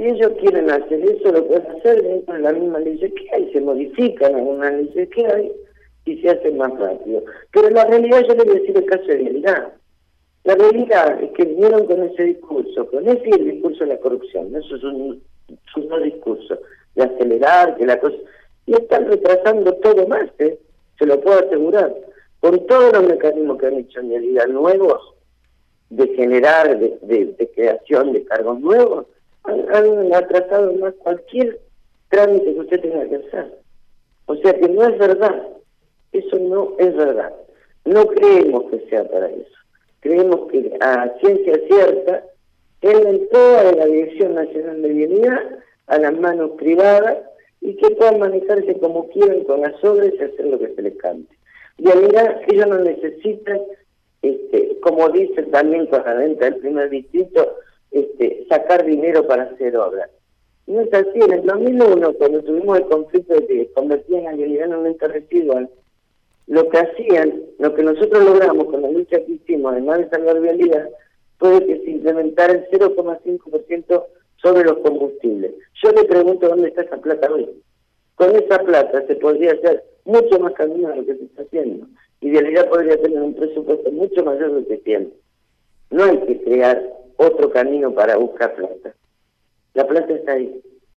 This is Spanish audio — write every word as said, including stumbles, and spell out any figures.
Si ellos quieren hacer eso, lo pueden hacer dentro de la misma ley que hay, se modifican algunas leyes que hay y se hacen más rápido. Pero la realidad, yo le voy a decir el caso de realidad. La realidad es que vinieron con ese discurso, con ese y el discurso de la corrupción, esos son sus dos discursos, de acelerar, que la cosa... Y están retrasando todo más, ¿eh? Se lo puedo asegurar. Con todos los mecanismos que han hecho en realidad nuevos, de generar, de, de, de creación de cargos nuevos, han, han atrasado más cualquier trámite que usted tenga que hacer. O sea que no es verdad, eso no es verdad. No creemos que sea para eso. Creemos que a ciencia cierta, él entró a la Dirección Nacional de Vialidad, a las manos privadas, y que puedan manejarse como quieran con las obras y hacer lo que se les cante. Vialidad, ellos no necesitan, este, como dicen también con la venta del primer distrito, este, sacar dinero para hacer obras. No es así. En el dos mil uno, cuando tuvimos el conflicto de que convertían a Vialidad en un ente residual, lo que hacían, lo que nosotros logramos con la lucha que hicimos, además de salvar Vialidad, fue que se implementara el cero coma cinco por ciento sobre los combustibles. Yo le pregunto dónde está esa plata hoy. Con esa plata se podría hacer mucho más camino de lo que se está haciendo. Y Vialidad podría tener un presupuesto mucho mayor del que tiene. No hay que crear otro camino para buscar plata. La plata está ahí.